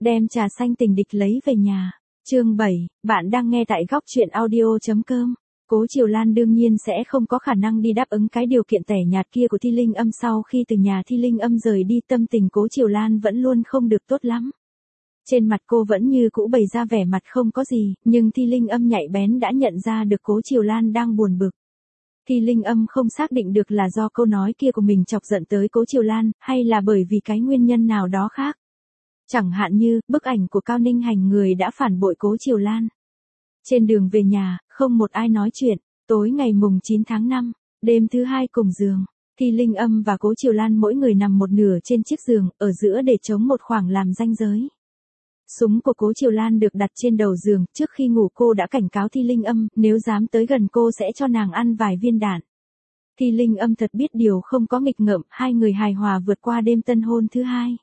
Đem trà xanh tình địch lấy về nhà. Chương 7, bạn đang nghe tại góc truyện audio.com. Cố Triều Lan đương nhiên sẽ không có khả năng đi đáp ứng cái điều kiện tẻ nhạt kia của Thi Linh Âm. Sau khi từ nhà Thi Linh Âm rời đi, tâm tình Cố Triều Lan vẫn luôn không được tốt lắm. Trên mặt cô vẫn như cũ bày ra vẻ mặt không có gì, nhưng Thi Linh Âm nhạy bén đã nhận ra được Cố Triều Lan đang buồn bực. Thi Linh Âm không xác định được là do câu nói kia của mình chọc giận tới Cố Triều Lan, hay là bởi vì cái nguyên nhân nào đó khác. Chẳng hạn như, bức ảnh của Cao Ninh Hành người đã phản bội Cố Triều Lan. Trên đường về nhà, không một ai nói chuyện. Tối ngày mùng 9 tháng 5, đêm thứ hai cùng giường, Thi Linh Âm và Cố Triều Lan mỗi người nằm một nửa trên chiếc giường, ở giữa để chống một khoảng làm ranh giới. Súng của Cố Triều Lan được đặt trên đầu giường, trước khi ngủ cô đã cảnh cáo Thi Linh Âm, nếu dám tới gần cô sẽ cho nàng ăn vài viên đạn. Thi Linh Âm thật biết điều không có nghịch ngợm, hai người hài hòa vượt qua đêm tân hôn thứ hai.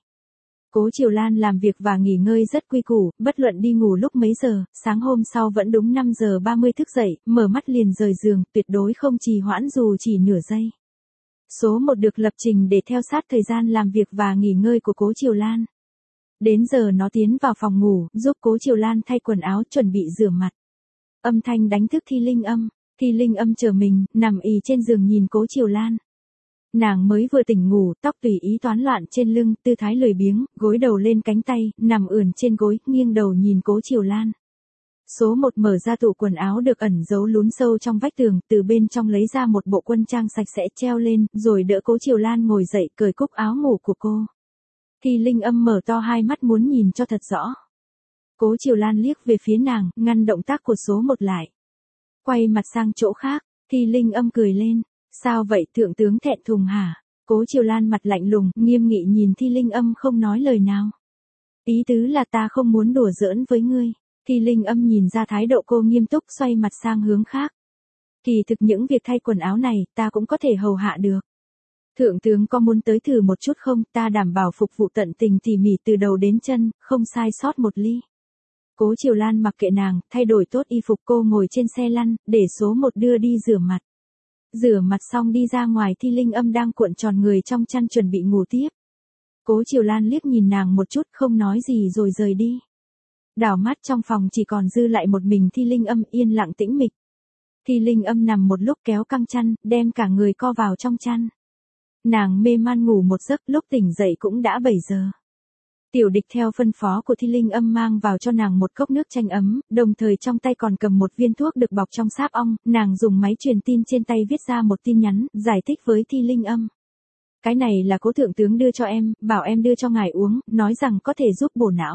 Cố Triều Lan làm việc và nghỉ ngơi rất quy củ, bất luận đi ngủ lúc mấy giờ, sáng hôm sau vẫn đúng 5 giờ 30 thức dậy, mở mắt liền rời giường, tuyệt đối không trì hoãn dù chỉ nửa giây. Số 1 được lập trình để theo sát thời gian làm việc và nghỉ ngơi của Cố Triều Lan. Đến giờ nó tiến vào phòng ngủ, giúp Cố Triều Lan thay quần áo chuẩn bị rửa mặt. Âm thanh đánh thức Thi Linh Âm. Thi Linh Âm chờ mình, nằm ì trên giường nhìn Cố Triều Lan. Nàng mới vừa tỉnh ngủ, tóc tùy ý toán loạn trên lưng, tư thái lười biếng, gối đầu lên cánh tay, nằm ườn trên gối, nghiêng đầu nhìn Cố Triều Lan. Số 1 mở ra tủ quần áo được ẩn giấu lún sâu trong vách tường, từ bên trong lấy ra một bộ quân trang sạch sẽ treo lên, rồi đỡ Cố Triều Lan ngồi dậy, cởi cúc áo ngủ của cô. Thi Linh Âm mở to hai mắt muốn nhìn cho thật rõ. Cố Triều Lan liếc về phía nàng, ngăn động tác của số 1 lại. Quay mặt sang chỗ khác, Thi Linh Âm cười lên. Sao vậy thượng tướng, thẹn thùng hả? Cố Triều Lan mặt lạnh lùng, nghiêm nghị nhìn Thi Linh Âm không nói lời nào. Ý tứ là ta không muốn đùa giỡn với ngươi. Thi Linh Âm nhìn ra thái độ cô nghiêm túc, xoay mặt sang hướng khác. Kỳ thực những việc thay quần áo này, ta cũng có thể hầu hạ được. Thượng tướng có muốn tới thử một chút không? Ta đảm bảo phục vụ tận tình tỉ mỉ từ đầu đến chân, không sai sót một ly. Cố Triều Lan mặc kệ nàng, thay đổi tốt y phục, cô ngồi trên xe lăn, để số 1 đưa đi rửa mặt. Rửa mặt xong đi ra ngoài, Thi Linh Âm đang cuộn tròn người trong chăn chuẩn bị ngủ tiếp. Cố Triều Lan liếc nhìn nàng một chút, không nói gì rồi rời đi. Đảo mắt trong phòng chỉ còn dư lại một mình Thi Linh Âm, yên lặng tĩnh mịch. Thi Linh Âm nằm một lúc kéo căng chăn, đem cả người co vào trong chăn. Nàng mê man ngủ một giấc, lúc tỉnh dậy cũng đã 7 giờ. Tiểu Địch theo phân phó của Thi Linh Âm mang vào cho nàng một cốc nước chanh ấm, đồng thời trong tay còn cầm một viên thuốc được bọc trong sáp ong, nàng dùng máy truyền tin trên tay viết ra một tin nhắn, giải thích với Thi Linh Âm. Cái này là Cố thượng tướng đưa cho em, bảo em đưa cho ngài uống, nói rằng có thể giúp bổ não.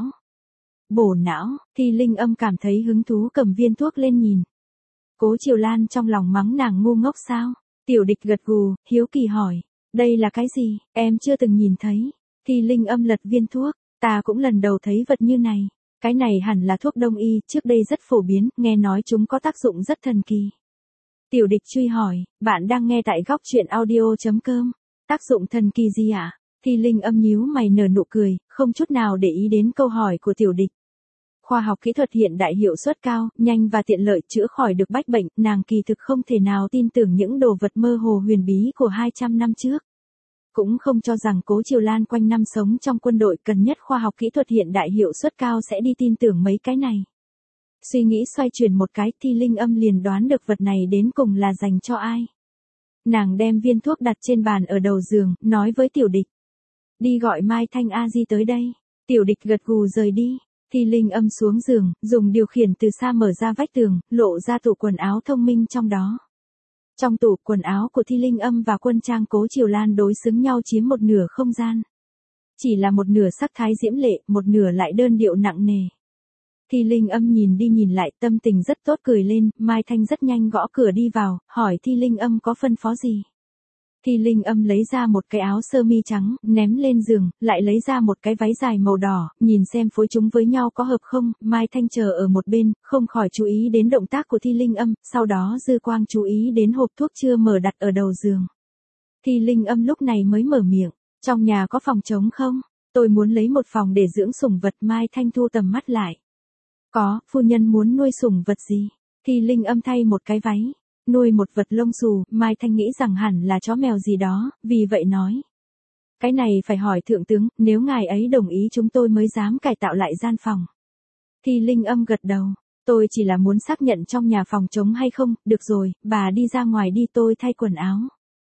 Bổ não, Thi Linh Âm cảm thấy hứng thú cầm viên thuốc lên nhìn. Cố Triều Lan trong lòng mắng nàng ngu ngốc sao? Tiểu Địch gật gù, hiếu kỳ hỏi, đây là cái gì, em chưa từng nhìn thấy. Thi Linh Âm lật viên thuốc. Ta cũng lần đầu thấy vật như này. Cái này hẳn là thuốc đông y, trước đây rất phổ biến, nghe nói chúng có tác dụng rất thần kỳ. Tiểu Địch truy hỏi, bạn đang nghe tại góc truyện audio.com. Tác dụng thần kỳ gì ạ? Thi Linh Âm nhíu mày nở nụ cười, không chút nào để ý đến câu hỏi của Tiểu Địch. Khoa học kỹ thuật hiện đại hiệu suất cao, nhanh và tiện lợi chữa khỏi được bách bệnh, nàng kỳ thực không thể nào tin tưởng những đồ vật mơ hồ huyền bí của 200 năm trước. Cũng không cho rằng Cố Triều Lan quanh năm sống trong quân đội cần nhất khoa học kỹ thuật hiện đại hiệu suất cao sẽ đi tin tưởng mấy cái này. Suy nghĩ xoay chuyển một cái, Thi Linh Âm liền đoán được vật này đến cùng là dành cho ai. Nàng đem viên thuốc đặt trên bàn ở đầu giường, nói với Tiểu Địch. Đi gọi Mai Thanh A Di tới đây. Tiểu Địch gật gù rời đi. Thi Linh Âm xuống giường, dùng điều khiển từ xa mở ra vách tường, lộ ra tủ quần áo thông minh trong đó. Trong tủ quần áo của Thi Linh Âm và quân trang Cố Triều Lan đối xứng nhau chiếm một nửa không gian. Chỉ là một nửa sắc thái diễm lệ, một nửa lại đơn điệu nặng nề. Thi Linh Âm nhìn đi nhìn lại, tâm tình rất tốt, cười lên. Mai Thanh rất nhanh gõ cửa đi vào, hỏi Thi Linh Âm có phân phó gì. Thi Linh Âm lấy ra một cái áo sơ mi trắng, ném lên giường, lại lấy ra một cái váy dài màu đỏ, nhìn xem phối chúng với nhau có hợp không. Mai Thanh chờ ở một bên, không khỏi chú ý đến động tác của Thi Linh Âm, sau đó dư quang chú ý đến hộp thuốc chưa mở đặt ở đầu giường. Thi Linh Âm lúc này mới mở miệng, trong nhà có phòng trống không? Tôi muốn lấy một phòng để dưỡng sủng vật. Mai Thanh thu tầm mắt lại. Có, phu nhân muốn nuôi sủng vật gì? Thi Linh Âm thay một cái váy. Nuôi một vật lông xù, Mai Thanh nghĩ rằng hẳn là chó mèo gì đó, vì vậy nói. Cái này phải hỏi thượng tướng, nếu ngài ấy đồng ý chúng tôi mới dám cải tạo lại gian phòng. Thi Linh Âm gật đầu. Tôi chỉ là muốn xác nhận trong nhà phòng trống hay không, được rồi, bà đi ra ngoài đi tôi thay quần áo.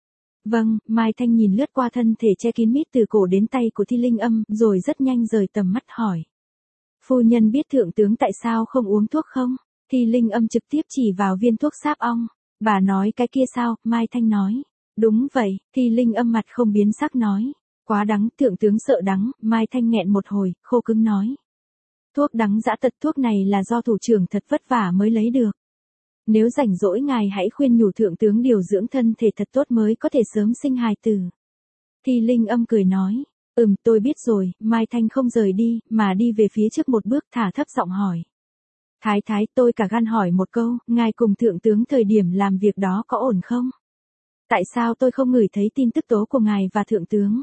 Vâng, Mai Thanh nhìn lướt qua thân thể che kín mít từ cổ đến tay của Thi Linh Âm, rồi rất nhanh rời tầm mắt hỏi. Phu nhân biết thượng tướng tại sao không uống thuốc không? Thi Linh Âm trực tiếp chỉ vào viên thuốc sáp ong. Bà nói cái kia sao? Mai Thanh nói. Đúng vậy, Thi Linh Âm mặt không biến sắc nói. Quá đắng, thượng tướng sợ đắng, Mai Thanh nghẹn một hồi, khô cứng nói. Thuốc đắng dã tật thuốc này là do thủ trưởng thật vất vả mới lấy được. Nếu rảnh rỗi ngài hãy khuyên nhủ thượng tướng điều dưỡng thân thể thật tốt mới có thể sớm sinh hài tử. Thi Linh Âm cười nói. Tôi biết rồi, Mai Thanh không rời đi, mà đi về phía trước một bước thả thấp giọng hỏi. Thái thái, tôi cả gan hỏi một câu, ngài cùng thượng tướng thời điểm làm việc đó có ổn không? Tại sao tôi không ngửi thấy tin tức tố của ngài và thượng tướng?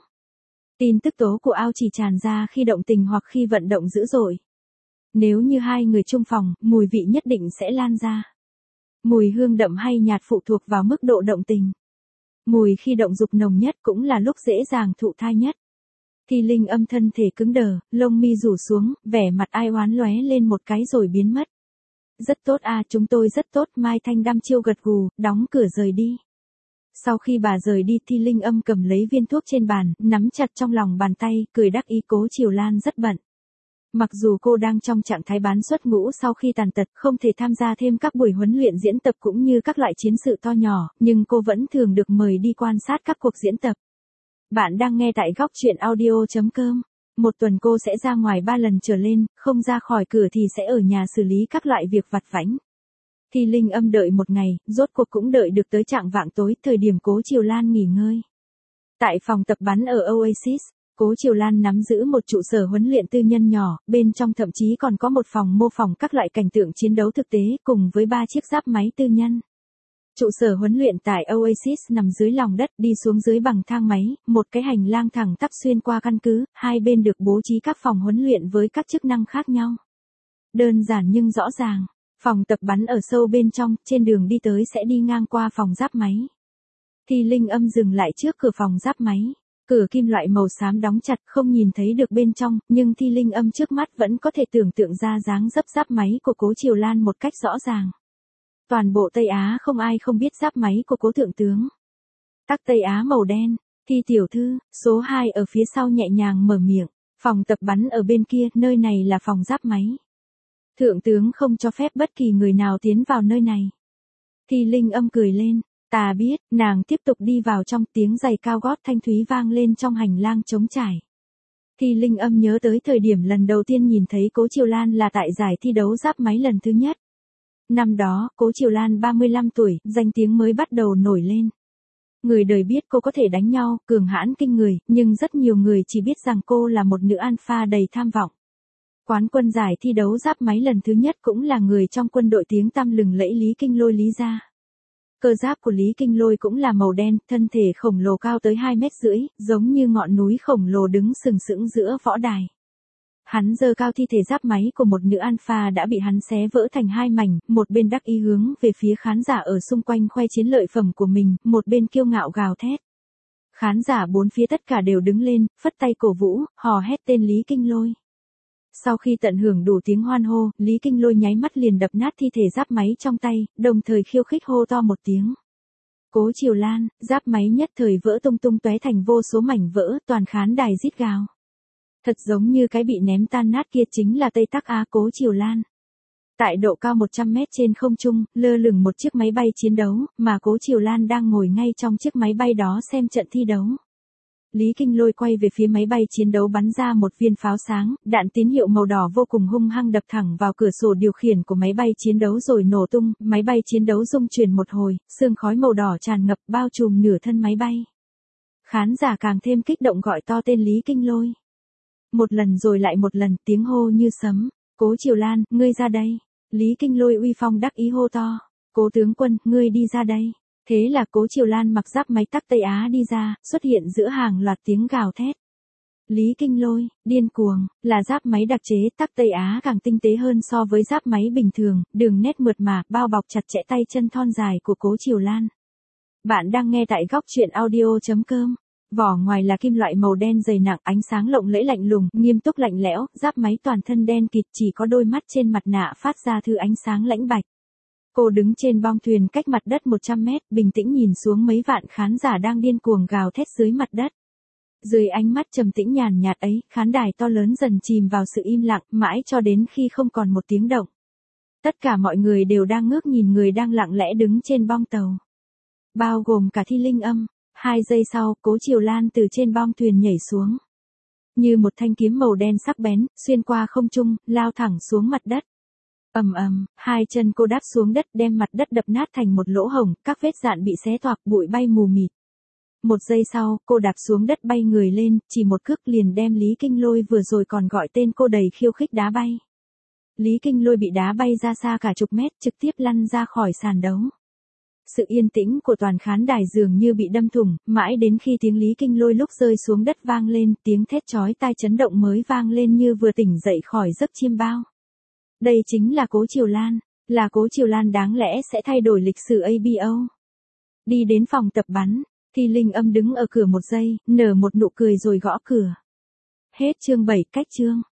Tin tức tố của ao chỉ tràn ra khi động tình hoặc khi vận động dữ dội. Nếu như hai người chung phòng, mùi vị nhất định sẽ lan ra. Mùi hương đậm hay nhạt phụ thuộc vào mức độ động tình. Mùi khi động dục nồng nhất cũng là lúc dễ dàng thụ thai nhất. Thi Linh Âm thân thể cứng đờ, lông mi rủ xuống, vẻ mặt ai oán lóe lên một cái rồi biến mất. Rất tốt chúng tôi rất tốt, Mai Thanh đăm chiêu gật gù, đóng cửa rời đi. Sau khi bà rời đi Thi Linh Âm cầm lấy viên thuốc trên bàn, nắm chặt trong lòng bàn tay, cười đắc ý. Cố Triều Lan rất bận. Mặc dù cô đang trong trạng thái bán xuất ngũ sau khi tàn tật, không thể tham gia thêm các buổi huấn luyện diễn tập cũng như các loại chiến sự to nhỏ, nhưng cô vẫn thường được mời đi quan sát các cuộc diễn tập. Bạn đang nghe tại góc truyện audio.com. Một tuần cô sẽ ra ngoài 3 lần trở lên, không ra khỏi cửa thì sẽ ở nhà xử lý các loại việc vặt vãnh. Thi Linh Âm đợi một ngày, rốt cuộc cũng đợi được tới trạng vạng tối, thời điểm Cố Triều Lan nghỉ ngơi. Tại phòng tập bắn ở Oasis, Cố Triều Lan nắm giữ một trụ sở huấn luyện tư nhân nhỏ, bên trong thậm chí còn có một phòng mô phỏng các loại cảnh tượng chiến đấu thực tế cùng với 3 chiếc giáp máy tư nhân. Trụ sở huấn luyện tại Oasis nằm dưới lòng đất, đi xuống dưới bằng thang máy, một cái hành lang thẳng tắp xuyên qua căn cứ, hai bên được bố trí các phòng huấn luyện với các chức năng khác nhau. Đơn giản nhưng rõ ràng, phòng tập bắn ở sâu bên trong, trên đường đi tới sẽ đi ngang qua phòng giáp máy. Thi Linh Âm dừng lại trước cửa phòng giáp máy. Cửa kim loại màu xám đóng chặt, không nhìn thấy được bên trong, nhưng Thi Linh Âm trước mắt vẫn có thể tưởng tượng ra dáng dấp giáp máy của Cố Triều Lan một cách rõ ràng. Toàn bộ Tây Á không ai không biết giáp máy của Cố thượng tướng. Tắc Tây Á màu đen, Thi tiểu thư, số 2 ở phía sau nhẹ nhàng mở miệng, phòng tập bắn ở bên kia, nơi này là phòng giáp máy. Thượng tướng không cho phép bất kỳ người nào tiến vào nơi này. Thi Linh Âm cười lên. Ta biết, nàng tiếp tục đi vào trong, tiếng giày cao gót thanh thúy vang lên trong hành lang trống trải. Thi Linh Âm nhớ tới thời điểm lần đầu tiên nhìn thấy Cố Triều Lan là tại giải thi đấu giáp máy lần thứ nhất. Năm đó, Cố Triều Lan 35 tuổi, danh tiếng mới bắt đầu nổi lên. Người đời biết cô có thể đánh nhau, cường hãn kinh người, nhưng rất nhiều người chỉ biết rằng cô là một nữ alpha đầy tham vọng. Quán quân giải thi đấu giáp máy lần thứ nhất cũng là người trong quân đội tiếng tăm lừng lẫy Lý Kinh Lôi Lý gia. Cơ giáp của Lý Kinh Lôi cũng là màu đen, thân thể khổng lồ cao tới 2,5 mét, giống như ngọn núi khổng lồ đứng sừng sững giữa võ đài. Hắn giơ cao thi thể giáp máy của một nữ alpha đã bị hắn xé vỡ thành 2 mảnh, một bên đắc ý hướng về phía khán giả ở xung quanh khoe chiến lợi phẩm của mình, một bên kiêu ngạo gào thét. Khán giả bốn phía tất cả đều đứng lên, phất tay cổ vũ, hò hét tên Lý Kinh Lôi. Sau khi tận hưởng đủ tiếng hoan hô, Lý Kinh Lôi nháy mắt liền đập nát thi thể giáp máy trong tay, đồng thời khiêu khích hô to một tiếng. Cố Triều Lan, giáp máy nhất thời vỡ tung tung tóe thành vô số mảnh vỡ, toàn khán đài rít gào. Thật giống như cái bị ném tan nát kia chính là Tây Tắc Á Cố Triều Lan. Tại độ cao 100 mét trên không trung, lơ lửng một chiếc máy bay chiến đấu, mà Cố Triều Lan đang ngồi ngay trong chiếc máy bay đó xem trận thi đấu. Lý Kinh Lôi quay về phía máy bay chiến đấu bắn ra một viên pháo sáng, đạn tín hiệu màu đỏ vô cùng hung hăng đập thẳng vào cửa sổ điều khiển của máy bay chiến đấu rồi nổ tung, máy bay chiến đấu rung chuyển một hồi, sương khói màu đỏ tràn ngập bao trùm nửa thân máy bay. Khán giả càng thêm kích động gọi to tên Lý Kinh Lôi. Một lần rồi lại một lần, tiếng hô như sấm. Cố Triều Lan, ngươi ra đây. Lý Kinh Lôi uy phong đắc ý hô to. Cố tướng quân, ngươi đi ra đây. Thế là Cố Triều Lan mặc giáp máy Tắc Tây Á đi ra, xuất hiện giữa hàng loạt tiếng gào thét. Lý Kinh Lôi, điên cuồng, là giáp máy đặc chế Tắc Tây Á càng tinh tế hơn so với giáp máy bình thường, đường nét mượt mà, bao bọc chặt chẽ tay chân thon dài của Cố Triều Lan. Bạn đang nghe tại góc truyện audio.com. Vỏ ngoài là kim loại màu đen dày nặng, ánh sáng lộng lẫy lạnh lùng, nghiêm túc lạnh lẽo, giáp máy toàn thân đen kịt, chỉ có đôi mắt trên mặt nạ phát ra thứ ánh sáng lãnh bạch. Cô đứng trên bong thuyền cách mặt đất 100 mét, bình tĩnh nhìn xuống mấy vạn khán giả đang điên cuồng gào thét dưới mặt đất. Dưới ánh mắt trầm tĩnh nhàn nhạt ấy, khán đài to lớn dần chìm vào sự im lặng, mãi cho đến khi không còn một tiếng động. Tất cả mọi người đều đang ngước nhìn người đang lặng lẽ đứng trên bong tàu. Bao gồm cả Thi Linh Âm. 2 giây sau, Cố Triều Lan từ trên bong thuyền nhảy xuống. Như một thanh kiếm màu đen sắc bén, xuyên qua không trung, lao thẳng xuống mặt đất. Ầm ầm, hai chân cô đáp xuống đất đem mặt đất đập nát thành một lỗ hổng, các vết dạn bị xé toạc, bụi bay mù mịt. 1 giây sau, cô đạp xuống đất bay người lên, chỉ một cước liền đem Lý Kinh Lôi vừa rồi còn gọi tên cô đầy khiêu khích đá bay. Lý Kinh Lôi bị đá bay ra xa cả chục mét, trực tiếp lăn ra khỏi sàn đấu. Sự yên tĩnh của toàn khán đài dường như bị đâm thủng, mãi đến khi tiếng Lý Kinh Lôi lúc rơi xuống đất vang lên, tiếng thét chói tai chấn động mới vang lên như vừa tỉnh dậy khỏi giấc chiêm bao. Đây chính là Cố Triều Lan, là Cố Triều Lan đáng lẽ sẽ thay đổi lịch sử ABO. Đi đến phòng tập bắn, Thi Linh Âm đứng ở cửa 1 giây, nở một nụ cười rồi gõ cửa. Hết chương 7, cách chương.